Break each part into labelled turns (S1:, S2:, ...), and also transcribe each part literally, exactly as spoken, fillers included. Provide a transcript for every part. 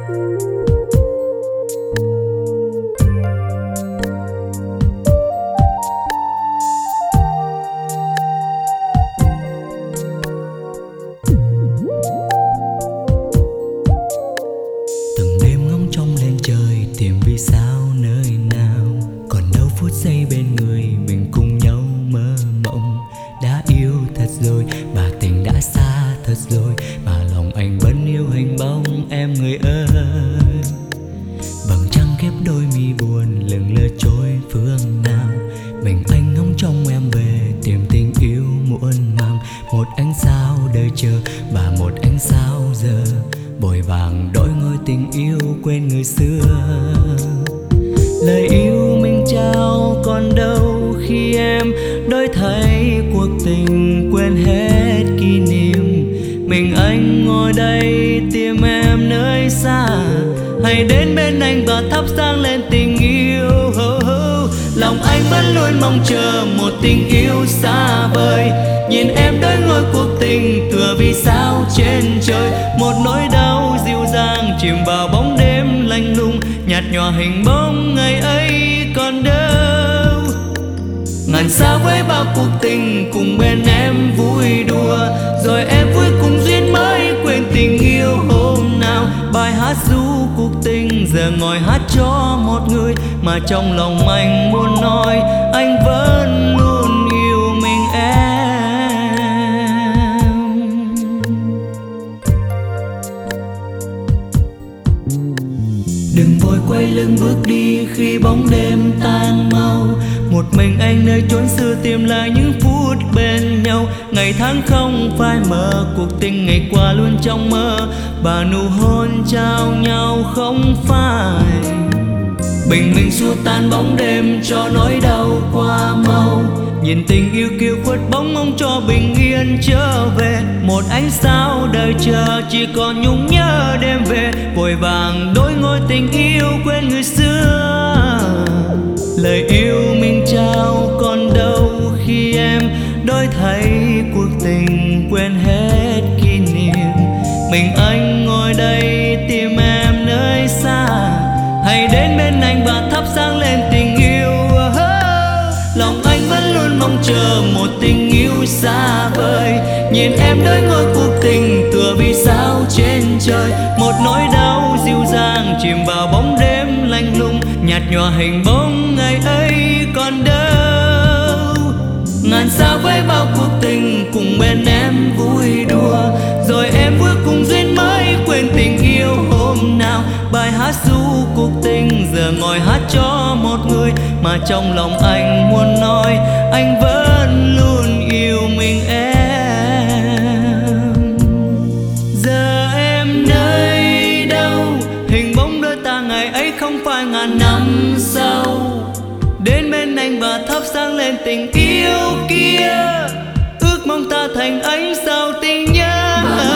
S1: Từng đêm ngóng trông lên trời tìm vì sao nơi nào còn đâu phút giây bên người mình cùng nhau mơ mộng. Đã yêu thật rồi, bà tình đã xa thật rồi, mà lòng anh vẫn yêu hình bóng em người ơi. Vầng trăng khép đôi mi buồn lững lờ trôi phương nào, mình anh ngóng trông em về tìm tình yêu muộn màng. Một ánh sao đời chờ và một ánh sao giờ, vội vàng đổi ngôi tình yêu quên người xưa. Lời yêu mình trao còn đâu khi em đổi thay cuộc tình, quên hết kỷ niệm. Mình anh ngồi đây tìm em nơi xa, hãy đến bên anh và thắp sáng lên tình yêu. Lòng anh vẫn luôn mong chờ một tình yêu xa vời, nhìn em đổi ngôi cuộc tình tựa vì sao trên trời. Một nỗi đau dịu dàng chìm vào bóng đêm lạnh lùng, nhạt nhòa hình bóng ngày ấy còn đâu. Ngàn xa với bao cuộc tình cùng bên em vui đùa, rồi em vui cùng duyên mới quên tình yêu hôm nào. Bài hát ru cuộc tình giờ ngồi hát cho một người, mà trong lòng anh muốn nói anh vẫn luôn yêu mình em. Đừng vội quay lưng bước đi khi bóng đêm tan mau, một mình anh nơi chốn xưa tìm lại những phút bên nhau. Ngày tháng không phai mờ, cuộc tình ngày qua luôn trong mơ, và nụ hôn trao nhau không phai. Bình minh xua tan bóng đêm cho nỗi đau qua mau, nhìn tình yêu kêu khuất bóng mong cho bình yên trở về. Một ánh sao đời chờ chỉ còn nhung nhớ đêm về, vội vàng đổi ngôi tình yêu quên người xưa. Lời yêu mình trao còn đâu khi em đổi thay cuộc tình, quên hết kỷ niệm. Mình anh ngồi đây tìm em nơi xa, hãy đến bên anh và thắp sáng lên tình yêu. Lòng anh vẫn luôn mong chờ một tình yêu xa vời, nhìn em đổi ngôi cuộc tình tựa vì sao trên trời. Một nỗi đau dịu dàng chìm vào bóng đêm lạnh lùng, nhạt nhòa hình bóng ngày ấy còn đâu. Ngàn sao với bao cuộc tình cùng bên em vui đùa, rồi em vui cùng duyên mới quên tình yêu hôm nào. Bài hát ru cuộc tình giờ ngồi hát cho một người, mà trong lòng anh muốn nói anh vẫn luôn yêu mình em. Giờ em nơi đâu, hình bóng đôi ta ngày ấy không phải ngàn năm sau. Đến bên anh và thắp sáng lên tình yêu kia, ước mong ta thành ánh sao tình nhớ.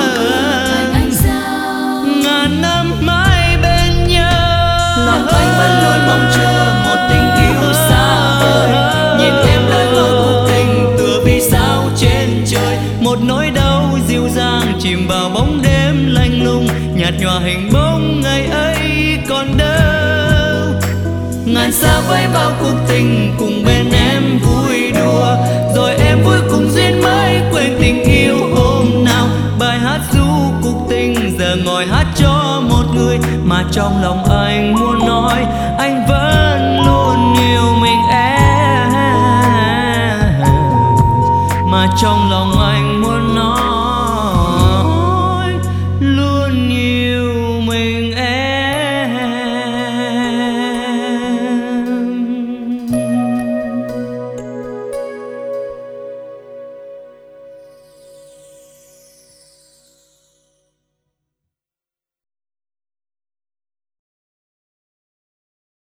S1: Ngàn năm mãi bên nhau, lòng anh vẫn luôn mong chờ một tình yêu xa vời, nhìn em đổi ngôi cuộc tình tựa vì sao trên trời. Một nỗi đau dịu dàng chìm vào bóng đêm lạnh lùng, nhạt nhòa hình bóng ngày ấy còn đâu. Ngàn xa với bao cuộc tình cùng bên em vui đùa, rồi em vui cùng duyên mới quên tình yêu hôm nào. Bài hát ru cuộc tình giờ ngồi hát cho một người, mà trong lòng anh muốn nói anh vẫn luôn yêu mình em. Mà trong lòng anh muốn nói